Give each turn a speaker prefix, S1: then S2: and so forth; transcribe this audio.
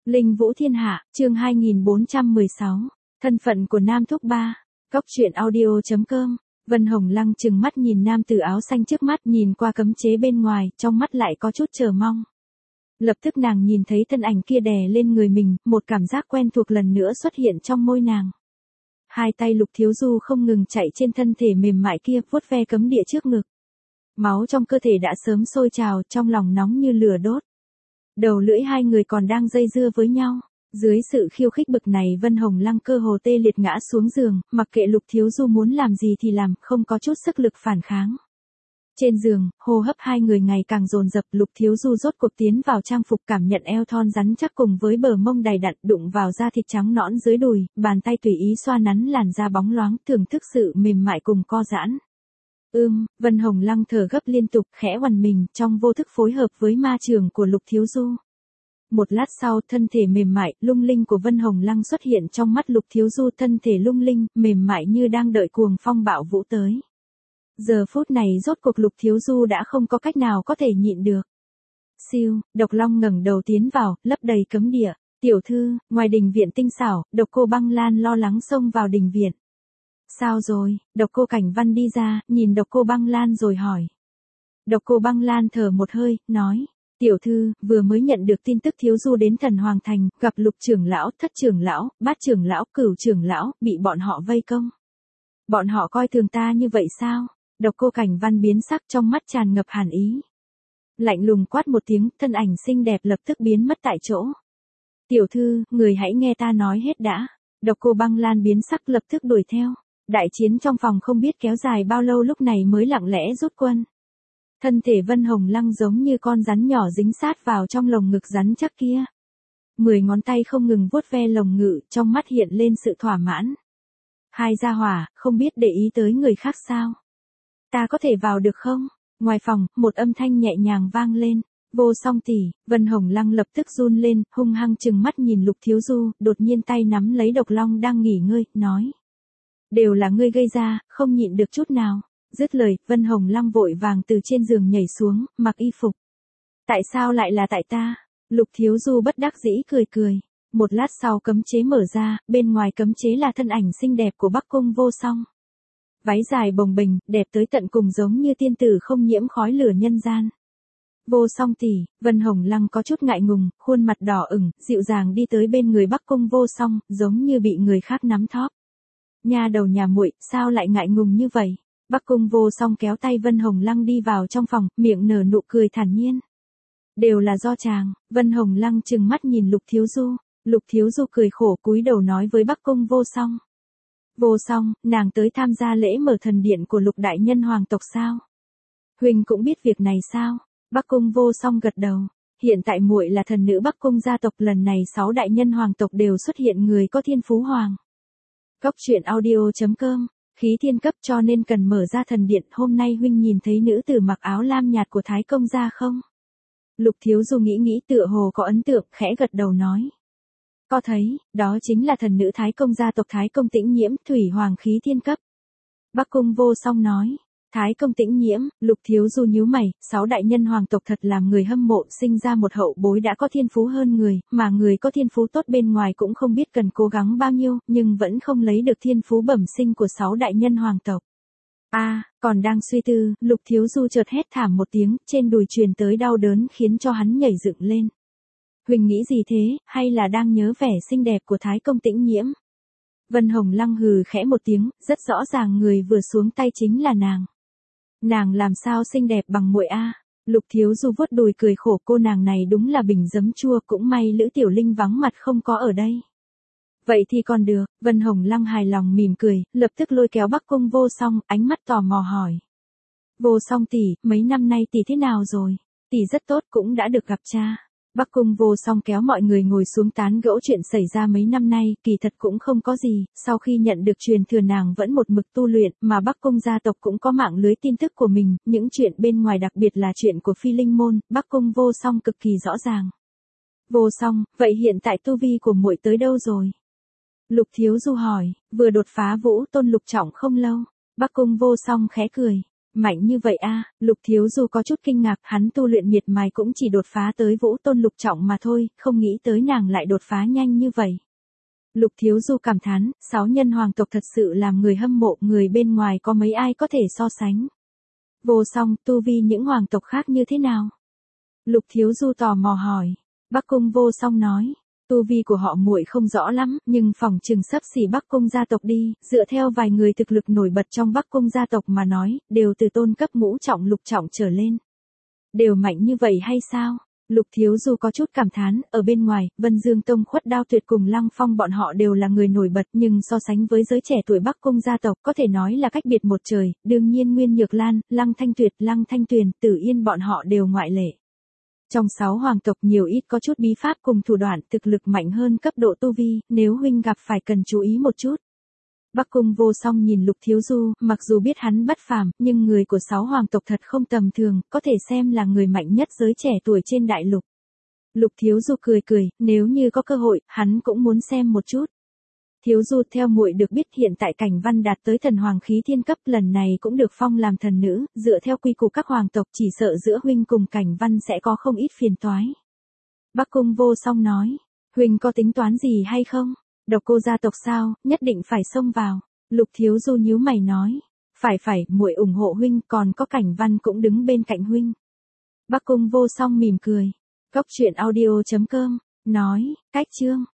S1: Linh Vũ Thiên Hạ, chương 2416. Thân phận của Nam Thúc Ba. Cốc truyện audio.com. Vân Hồng Lăng trừng mắt nhìn nam tử áo xanh trước mắt, nhìn qua cấm chế bên ngoài, trong mắt lại có chút chờ mong. Lập tức nàng nhìn thấy thân ảnh kia đè lên người mình, một cảm giác quen thuộc lần nữa xuất hiện trong môi nàng. Hai tay Lục Thiếu Du không ngừng chạy trên thân thể mềm mại kia, vuốt ve cấm địa trước ngực. Máu trong cơ thể đã sớm sôi trào, trong lòng nóng như lửa đốt. Đầu lưỡi hai người còn đang dây dưa với nhau. Dưới sự khiêu khích bực này, Vân Hồng Lăng cơ hồ tê liệt ngã xuống giường, mặc kệ Lục Thiếu Du muốn làm gì thì làm, không có chút sức lực phản kháng. Trên giường, hô hấp hai người ngày càng dồn dập, Lục Thiếu Du rốt cuộc tiến vào trang phục, cảm nhận eo thon rắn chắc cùng với bờ mông đầy đặn, đụng vào da thịt trắng nõn dưới đùi, bàn tay tùy ý xoa nắn làn da bóng loáng, thưởng thức sự mềm mại cùng co giãn. Vân Hồng Lăng thở gấp liên tục, khẽ oằn mình, trong vô thức phối hợp với ma trường của Lục Thiếu Du. Một lát sau, thân thể mềm mại, lung linh của Vân Hồng Lăng xuất hiện trong mắt Lục Thiếu Du, thân thể lung linh, mềm mại như đang đợi cuồng phong bạo vũ tới. Giờ phút này rốt cuộc Lục Thiếu Du đã không có cách nào có thể nhịn được. Siêu, Độc Long ngẩng đầu tiến vào, lấp đầy cấm địa. Tiểu thư, ngoài đình viện tinh xảo, Độc Cô Băng Lan lo lắng xông vào đình viện. Sao rồi? Độc Cô Cảnh Văn đi ra, nhìn Độc Cô Băng Lan rồi hỏi. Độc Cô Băng Lan thở một hơi, nói. Tiểu thư, vừa mới nhận được tin tức Thiếu Du đến Thần Hoàng Thành, gặp Lục trưởng lão, Thất trưởng lão, Bát trưởng lão, Cửu trưởng lão, bị bọn họ vây công. Bọn họ coi thường ta như vậy sao? Độc Cô Cảnh Văn biến sắc, trong mắt tràn ngập hàn ý. Lạnh lùng quát một tiếng, thân ảnh xinh đẹp lập tức biến mất tại chỗ. Tiểu thư, người hãy nghe ta nói hết đã. Độc Cô Băng Lan biến sắc lập tức đuổi theo. Đại chiến trong phòng không biết kéo dài bao lâu, lúc này mới lặng lẽ rút quân. Thân thể Vân Hồng Lăng giống như con rắn nhỏ dính sát vào trong lồng ngực rắn chắc kia. 10 ngón tay không ngừng vuốt ve lồng ngực, trong mắt hiện lên sự thỏa mãn. Hai gia hỏa, không biết để ý tới người khác sao? Ta có thể vào được không? Ngoài phòng, một âm thanh nhẹ nhàng vang lên. Vô Song tỷ. Vân Hồng Lăng lập tức run lên, hung hăng trừng mắt nhìn Lục Thiếu Du, đột nhiên tay nắm lấy Độc Long đang nghỉ ngơi, nói. Đều là ngươi gây ra, không nhịn được chút nào. Dứt lời, Vân Hồng Lăng vội vàng từ trên giường nhảy xuống, mặc y phục. Tại sao lại là tại ta? Lục Thiếu Du bất đắc dĩ cười cười. Một lát sau cấm chế mở ra, bên ngoài cấm chế là thân ảnh xinh đẹp của Bắc Cung Vô Song. Váy dài bồng bềnh, đẹp tới tận cùng giống như tiên tử không nhiễm khói lửa nhân gian. Vô Song tỷ. Vân Hồng Lăng có chút ngại ngùng, khuôn mặt đỏ ửng, dịu dàng đi tới bên người Bắc Cung Vô Song, giống như bị người khác nắm thóp. Nha đầu nhà muội, sao lại ngại ngùng như vậy? Bắc Cung Vô Song kéo tay Vân Hồng Lăng đi vào trong phòng, miệng nở nụ cười thản nhiên. Đều là do chàng. Vân Hồng Lăng trừng mắt nhìn Lục Thiếu Du. Lục Thiếu Du cười khổ cúi đầu nói với Bắc Cung Vô Song. Vô Song, nàng tới tham gia lễ mở thần điện của Lục đại nhân hoàng tộc sao? Huynh cũng biết việc này sao? Bắc Cung Vô Song gật đầu. Hiện tại muội là thần nữ Bắc Cung gia tộc, lần này 6 đại nhân hoàng tộc đều xuất hiện người có thiên phú hoàng. Cốc truyện audio.com. Khí thiên cấp cho nên cần mở ra thần điện, hôm nay huynh nhìn thấy nữ tử mặc áo lam nhạt của Thái công gia không? Lục Thiếu Du nghĩ tựa hồ có ấn tượng, khẽ gật đầu nói. Có thấy, đó chính là thần nữ Thái công gia tộc Thái công Tĩnh Nhiễm, thủy hoàng khí thiên cấp. Bắc Cung Vô Song nói. Thái công Tĩnh Nhiễm. Lục Thiếu Du nhíu mày, 6 đại nhân hoàng tộc thật làm người hâm mộ, sinh ra một hậu bối đã có thiên phú hơn người, mà người có thiên phú tốt bên ngoài cũng không biết cần cố gắng bao nhiêu, nhưng vẫn không lấy được thiên phú bẩm sinh của 6 đại nhân hoàng tộc. Còn đang suy tư, Lục Thiếu Du chợt hét thảm một tiếng, trên đùi truyền tới đau đớn khiến cho hắn nhảy dựng lên. Huỳnh nghĩ gì thế, hay là đang nhớ vẻ xinh đẹp của Thái công Tĩnh Nhiễm? Vân Hồng Lăng hừ khẽ một tiếng, rất rõ ràng người vừa xuống tay chính là nàng. Nàng làm sao xinh đẹp bằng muội a? Lục Thiếu Du vuốt đùi cười khổ, cô nàng này đúng là bình giấm chua, cũng may Lữ Tiểu Linh vắng mặt không có ở đây. Vậy thì còn được. Vân Hồng Lăng hài lòng mỉm cười, lập tức lôi kéo Bắc Cung Vô Song, ánh mắt tò mò hỏi. Vô Song tỷ, mấy năm nay tỷ thế nào rồi? Tỷ rất tốt, cũng đã được gặp cha. Bắc Cung Vô Song kéo mọi người ngồi xuống tán gẫu chuyện xảy ra mấy năm nay, kỳ thật cũng không có gì, sau khi nhận được truyền thừa nàng vẫn một mực tu luyện, mà Bắc Cung gia tộc cũng có mạng lưới tin tức của mình, những chuyện bên ngoài đặc biệt là chuyện của Phi Linh môn, Bắc Cung Vô Song cực kỳ rõ ràng. Vô Song, vậy hiện tại tu vi của muội tới đâu rồi? Lục Thiếu Du hỏi, vừa đột phá Vũ Tôn lục trọng không lâu. Bắc Cung Vô Song khẽ cười. Mạnh như vậy a, Lục Thiếu Du có chút kinh ngạc, hắn tu luyện miệt mài cũng chỉ đột phá tới vũ tôn lục trọng mà thôi, không nghĩ tới nàng lại đột phá nhanh như vậy. Lục Thiếu Du cảm thán, 6 nhân hoàng tộc thật sự làm người hâm mộ, người bên ngoài có mấy ai có thể so sánh. Vô Song, tu vi những hoàng tộc khác như thế nào? Lục Thiếu Du tò mò hỏi. Bắc Cung Vô Song nói, tu vi của họ muội không rõ lắm, nhưng phỏng chừng sắp xỉ Bắc Cung gia tộc đi, dựa theo vài người thực lực nổi bật trong Bắc Cung gia tộc mà nói, đều từ tôn cấp ngũ trọng lục trọng trở lên. Đều mạnh như vậy hay sao? Lục Thiếu Du có chút cảm thán, ở bên ngoài, Vân Dương Tông Khuất Đao Tuyệt cùng Lăng Phong bọn họ đều là người nổi bật, nhưng so sánh với giới trẻ tuổi Bắc Cung gia tộc có thể nói là cách biệt một trời, đương nhiên Nguyên Nhược Lan, Lăng Thanh Tuyệt, Lăng Thanh Tuyền, Tử Yên bọn họ đều ngoại lệ. Trong 6 hoàng tộc nhiều ít có chút bí pháp cùng thủ đoạn, thực lực mạnh hơn cấp độ tu vi, nếu huynh gặp phải cần chú ý một chút. Bắc Cung Vô Song nhìn Lục Thiếu Du, mặc dù biết hắn bất phàm, nhưng người của 6 hoàng tộc thật không tầm thường, có thể xem là người mạnh nhất giới trẻ tuổi trên đại lục. Lục Thiếu Du cười cười, nếu như có cơ hội, hắn cũng muốn xem một chút. Thiếu Du, theo muội được biết hiện tại Cảnh Văn đạt tới thần hoàng khí thiên cấp, lần này cũng được phong làm thần nữ, dựa theo quy củ các hoàng tộc chỉ sợ giữa huynh cùng Cảnh Văn sẽ có không ít phiền toái. Bắc Cung Vô Song nói, huynh có tính toán gì hay không? Độc Cô gia tộc sao, nhất định phải xông vào. Lục Thiếu Du nhíu mày nói, phải, muội ủng hộ huynh, còn có Cảnh Văn cũng đứng bên cạnh huynh. Bắc Cung Vô Song mỉm cười. Góc truyện audio.com nói, cách chương